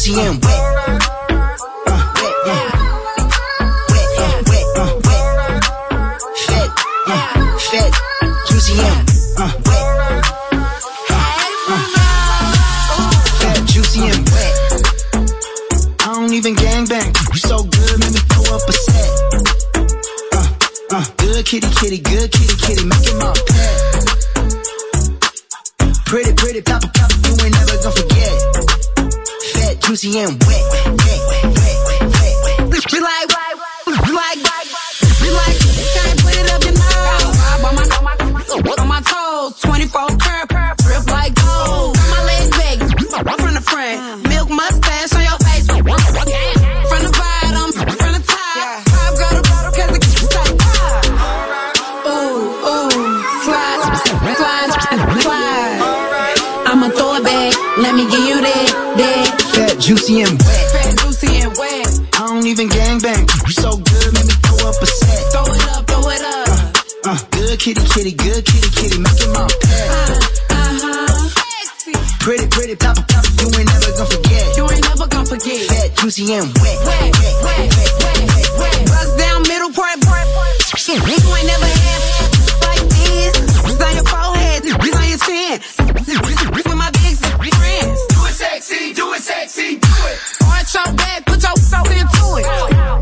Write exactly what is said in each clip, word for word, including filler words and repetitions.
juicy and wet. Even gangbang, you so good, make me throw up a set. Uh, uh, good kitty, kitty, good kitty, kitty, make it my pet. Pretty, pretty, pop, pop, you ain't never gonna forget. Fat, juicy, and wet, wet, wet, wet, wet, wet. We like, we like, we like, can't put it up your nose. On my, on my, on my toes, twenty-four curve, grip like gold. My legs big, from the front, milk mustache on your face. From the bottom, from the top, I've got a bottle cause the kid's like pop. Ooh, ooh, slide, slide, slide. I'ma throw it back, let me give you that, that. Fat, juicy and wet. Fat, juicy and wet. I don't even gangbang, you so good, make me throw up a set. Throw it up, throw it up. Uh, uh, good kitty, kitty, good kitty, kitty, make it my pet. Uh, uh-huh. Sexy. Pretty, pretty, pop, pop, you ain't never gonna forget. You ain't never gonna forget. Fat, juicy and wet, wet, wet, wet, wet, wet, wet. Bust down middle part, part, part. You ain't never had like this. It's on your forehead, it's on your chin. With my big friends. Do it sexy, do it sexy, do it. Arch your back, put your soul into it.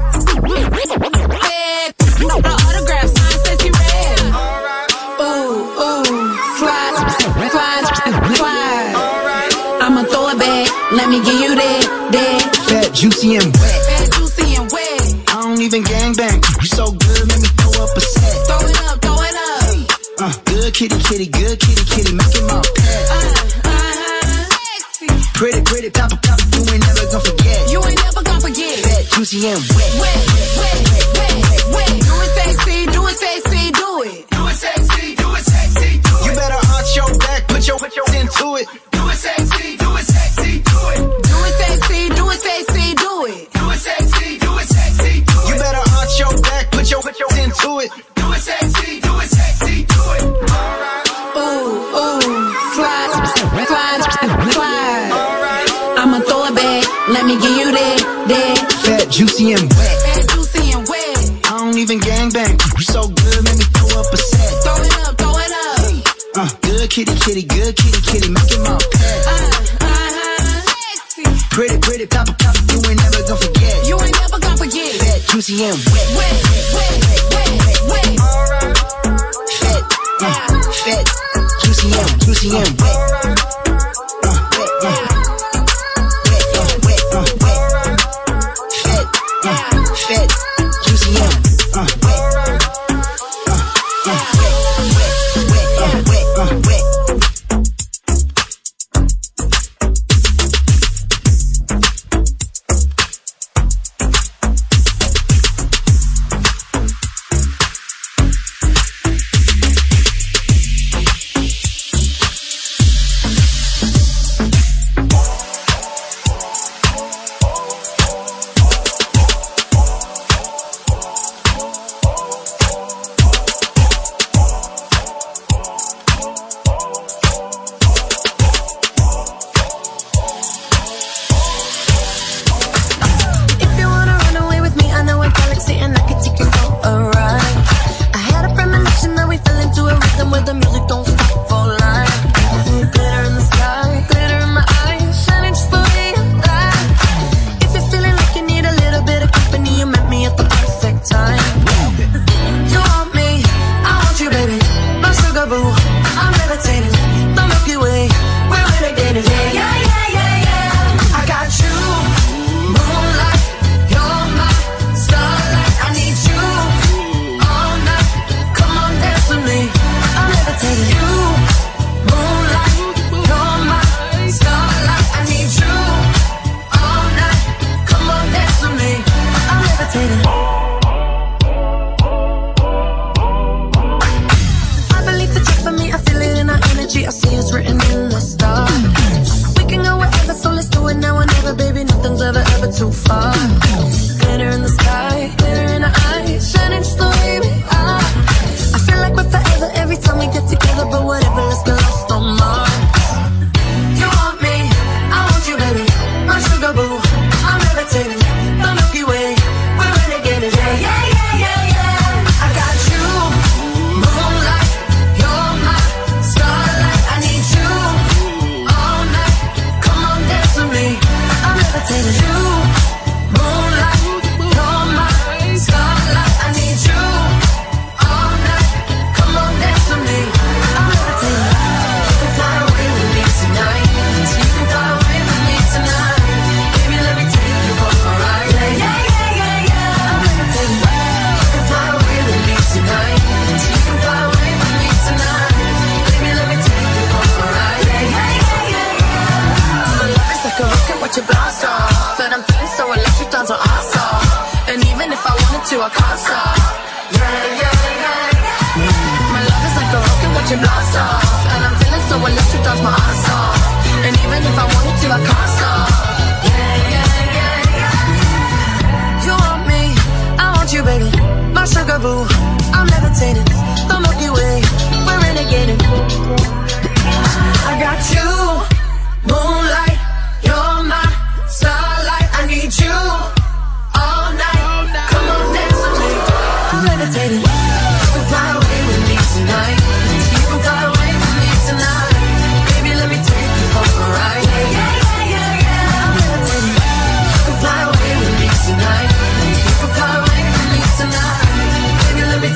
Head, no autograph, sign says you red. Ooh, ooh, slide, slide, slide. I'ma throw it back, let me give you that, that. Fat, juicy and wet. Fat, juicy and wet. I don't even gangbang, you so good, make me throw up a set. Throw it up, throw it up. Uh, good kitty, kitty, good kitty, kitty, make it my pet. Uh, uh-huh. Sexy. Pretty, pretty, pop, pop, you ain't never gonna forget. You ain't never gonna forget. Fat, juicy and wet. Wet, wet, wet, wet, wet, wet. Do it sexy, do it sexy, do it. Do it sexy, do it sexy, do it. You better arch your back, put your, put your into it. Do it sexy, do it sexy, do it. Do it sexy, do it sexy, do it. Do it sexy, do it sexy, do it. You better arch your back, put your, put your into it. Do it sexy, do it sexy, do it. Ooh, ooh, slide, slide, slide. I'ma throw it back, let me give you that, that. Fat, juicy and wet. Fat, juicy and wet. I don't even gangbang, you so good, make me throw up a set. Throw it up, throw it up. Uh, good kitty, kitty, good kitty, kitty, make it my pet. Uh, uh-huh. Sexy. Pretty, pretty, pop, pop, you ain't never gonna forget. You ain't never gonna forget. Fat, juicy and wet, wet, wet, wet, wet, wet, wet. Fat, uh, fat, juicy and, juicy and wet. Uh, wet, uh, wet, uh, wet, uh, wet. Fat, uh, fat, juicy and, uh, wet. Uh, uh, wet, wet, wet, uh, wet, uh, wet. too far. Glitter in the sky, glitter in our eyes, shining just the way we are. I feel like we're forever every time we get together, but whatever, let's get lost on Mars. You want me, I want you, baby, my sugar boo. to, I can't stop. Yeah, yeah, yeah, yeah. My love is like a rocket watching blast off, and I'm feeling so electric, that's my ass off. And even if I wanted to, I can't stop. Yeah, yeah, yeah, yeah. You want me, I want you, baby. My sugar boo, I'm levitating. The Milky Way, we're renegading. I got you, moonlight, you're my starlight. I need you all night. Come on, dance with me. I'm levitating. You can fly away with me tonight. You can fly away with me tonight. Baby, let me take you for a ride. Yeah, yeah, yeah, yeah. I'm levitating. You can fly away with me tonight. You can fly away with me tonight. Baby, let me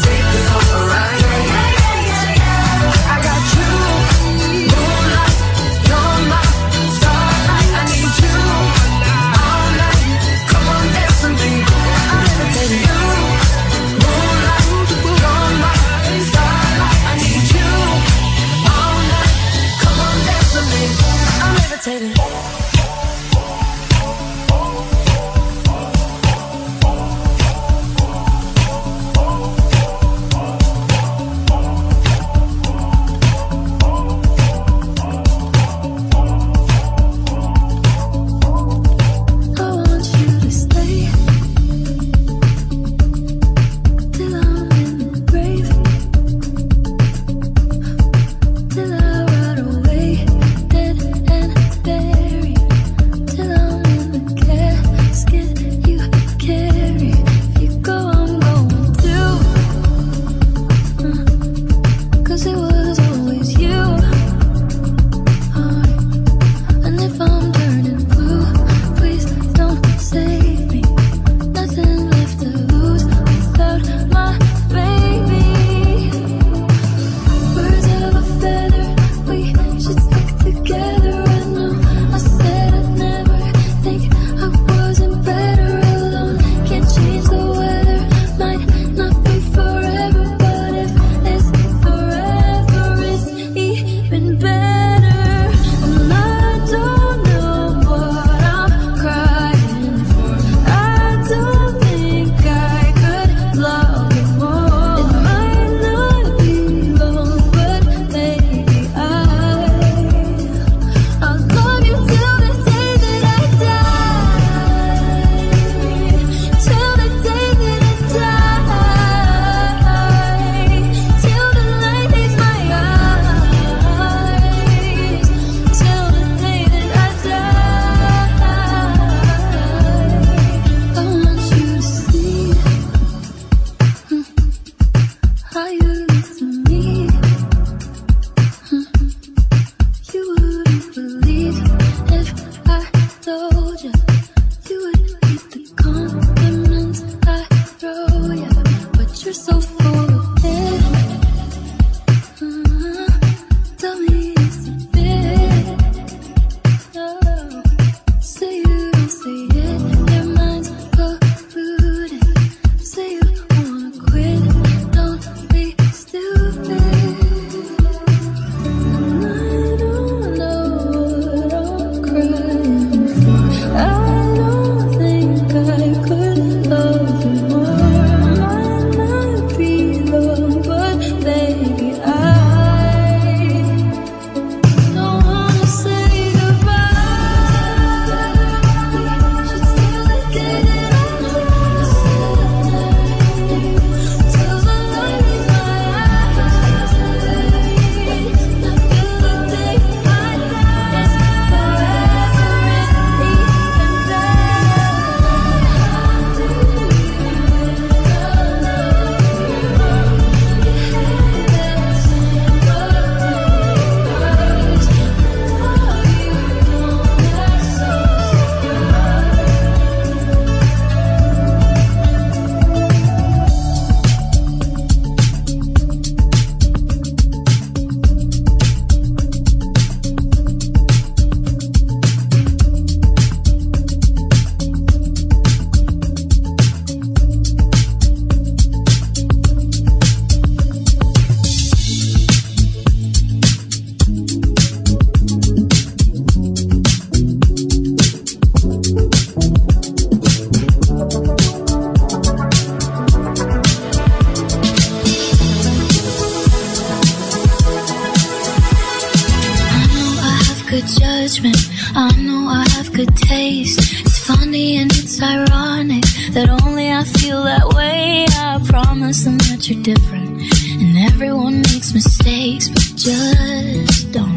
judgment. I know I have good taste. It's funny and it's ironic that only I feel that way. I promise them that you're different, and everyone makes mistakes, but just don't.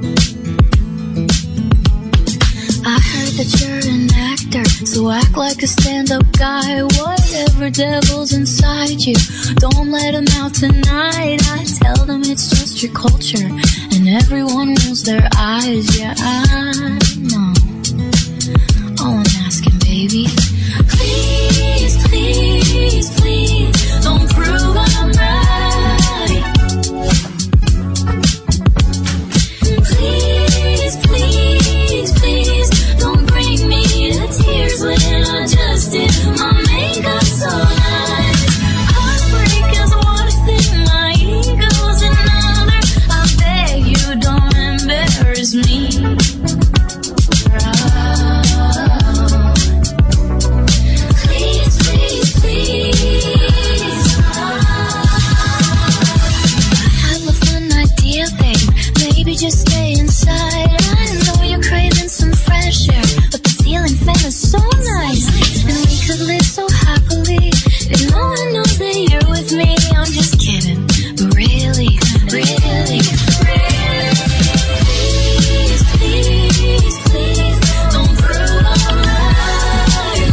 I heard that you're an actor, so act like a stand-up guy. Whatever devil's inside you, don't let them out tonight. I tell them it's just your culture, and everyone rolls their eyes. Yeah, I know. All I'm asking, baby, please, please, please, don't prove I'm right. Please, please, please, don't bring me to tears when I just did my makeup so nice. Heartbreak is one thing, my ego's another. I beg you, don't embarrass me. Please, please, please. I have a fun idea, babe. Maybe just stay inside. I know you're craving some fresh air, but the ceiling fan is so nice, and we could live so happily if no one knows that you're with me. I'm just kidding, but really, really, really, please, please, please, don't prove I'm right.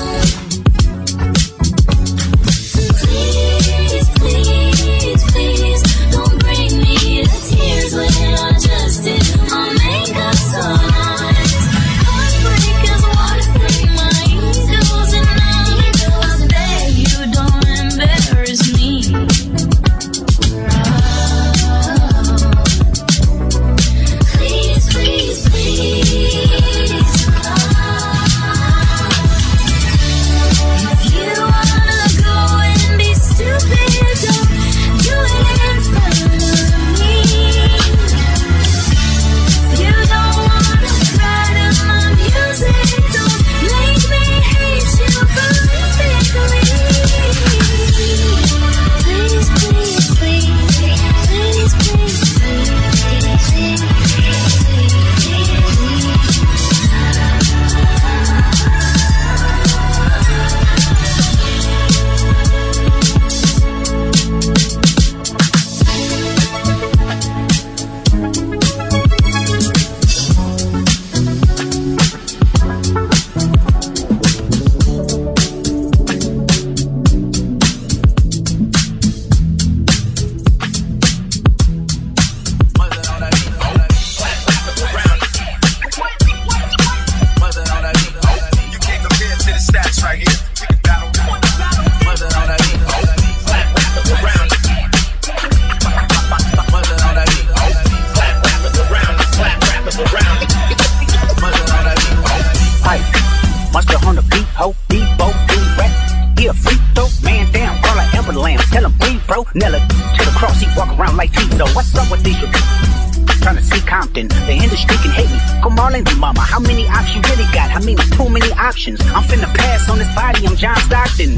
Please, please, please, don't bring me to tears when I just did my makeup so nice. Heartbreak is one thing, my ego's another. I beg you, don't embarrass me. Please, please, please. If you wanna go and be stupid, don't do it in front of me. If you don't wanna cry to my music, don't make me hate you politically. Please, please, please, please, please, please, Monster on the beat, ho, Debo, D-Rap. He a freak, though, man down, call her Amber Lamb. Tell him breathe, bro, Nella to the cross, he walk around like Tizo. What's up with these trying to see Compton? The industry can hate me, come on and mama. How many options you really got? I mean, it's too many options. I'm finna pass on this body, I'm John Stockton.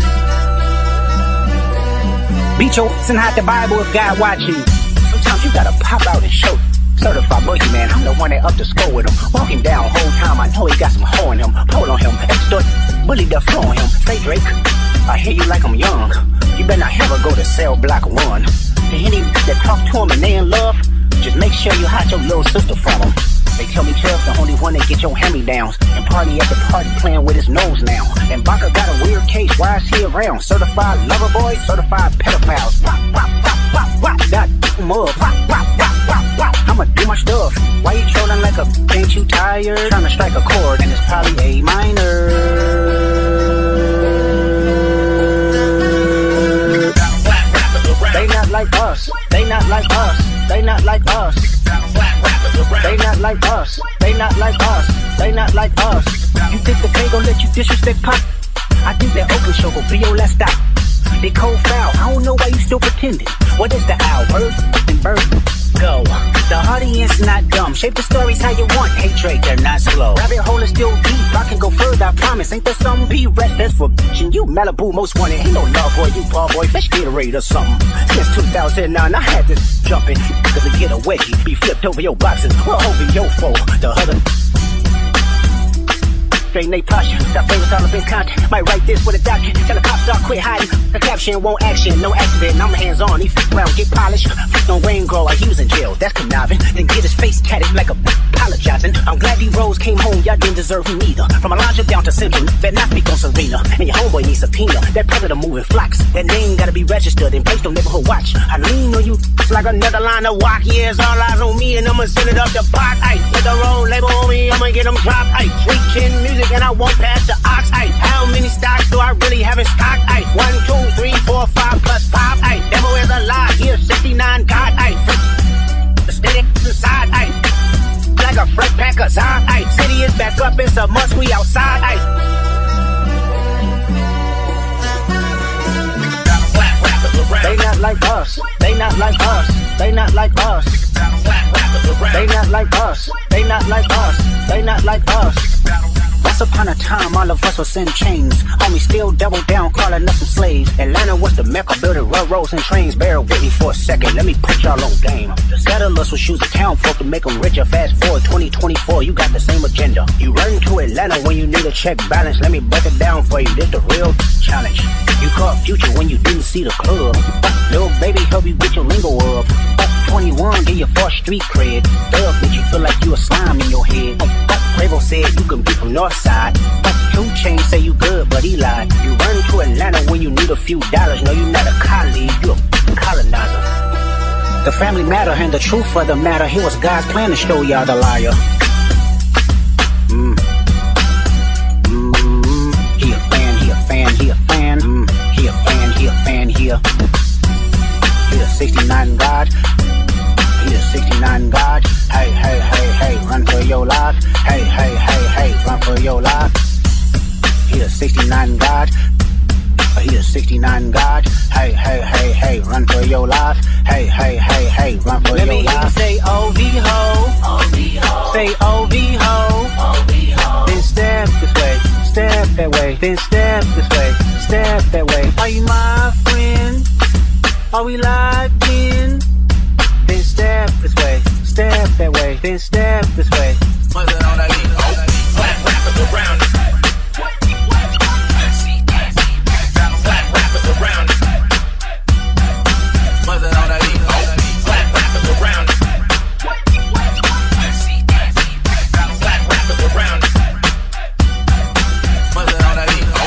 Beat your ass and hide the Bible if God watching. Sometimes you gotta pop out and show. Certified boogeyman, I'm the one that up to score with him. Walk him down whole time, I know he got some hoe in him. Pull on him, extort, bully the flow on him. Say Drake, I hear you like I'm young. You better not ever go to cell block one. To any that talk to him and they in love, just make sure you hide your little sister from him. They tell me Trev's the only one that get your hand-me-downs and party at the party playing with his nose now. And Baka got a weird case, why is he around? Certified lover boy, certified pedophiles. Wop, wop, wop, wop, wop, that mug. Wop, wop, wop, wop, wop. I'ma do my stuff. Why you trolling like a, ain't you tired? Trying to strike a chord and it's probably A minor. They not like us, they not like us, they not like us. They not like us, they not like us, they not like us. You think the K gon' let you disrespect Pop? I think that Oakland show gon' be your last stop. They cold foul. I don't know why you still pretending. What is the owl? Bird and bird. Go. The audience not dumb. Shape the stories how you want. Hey Drake, they're not slow. Rabbit hole is still deep. I can go further, I promise. Ain't there some P-rest that's for bitchin'? You Malibu most wanted. Ain't no love boy, you ball boy. Fish Gatorade or something. Since two thousand nine, I had this jumping. Cause to get a wedgie, be flipped over your boxes. Well, over your foe. The other. Straight Nate posture, got flavors all up in content. Might write this with a document. Tell the cops start quit hiding. The caption won't action, no accident. I'm hands on, he flip around, get polished. Flick on rain grow like he was in jail. That's conniving. Then get his face tatted like a apologizing. I'm glad these Rose came home, y'all didn't deserve him either. From Elijah down to Central, better not speak on Serena. And your homeboy needs subpoena. That predator moving flocks. That name gotta be registered and placed on neighborhood watch. I lean on you like another line of walk. Yeah, it's all eyes on me and I'ma send it up the pot. Ay, with the road label on me, I'ma get them dropped. Ay, sweet chin music and I won't pass the ox. Ay, how many stocks do I really have in stock? Ay, one, two, three, four, five plus five. Ay, devil is a lie. Here, sixty-nine God. Ay, steady inside. Ay, like a freight packer. Ay, city is back up. It's a must. We outside. Ay. They not like us. They not like us. They not like us. They not like us. They not like us. They not like us. Once upon a time, all of us was in chains. Homie still double down, calling us some slaves. Atlanta was the mecca, building railroads and trains. Bear with me for a second, let me put y'all on game. The settlers will choose the town folk to make them richer. Fast forward twenty twenty-four, you got the same agenda. You run to Atlanta when you need a check balance. Let me break it down for you, this the real challenge. You caught Future when you didn't see the club. Little baby help you get your lingo up. twenty-one, get your fourth street cred. Thug, make you feel like you a slime in your head. Quavo said you can be from Northside. Two Chainz say you good, but he lied. You run to Atlanta when you need a few dollars. No, you not a colleague, you a colonizer. The family matter and the truth of the matter. Here was God's plan to show y'all the liar. Mm. Mm. He a fan, he a fan, he a fan. Mm. He a fan, he a fan, he a. He a sixty-nine God. He a sixty-nine God. Hey, hey, hey, hey, run for your life. Hey, hey, hey, hey, run for your life. He a sixty-nine God. He a sixty-nine God. Hey, hey, hey, hey, run for your life. Hey, hey, hey, hey, run for Let your life. Let me say O V ho. O V ho. Say O V ho. O V ho. Then step this way, step that way. Then step this way, step that way. Are you my friend? Are we locked in? Then step this way, step that way. Then step this way. Mother on that beat, oh, flat rappers around it. Flat rappers around it. Mother on that beat, oh, flat rappers around it. Flat rappers around it. Mother on that beat, oh.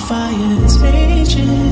fire is raging.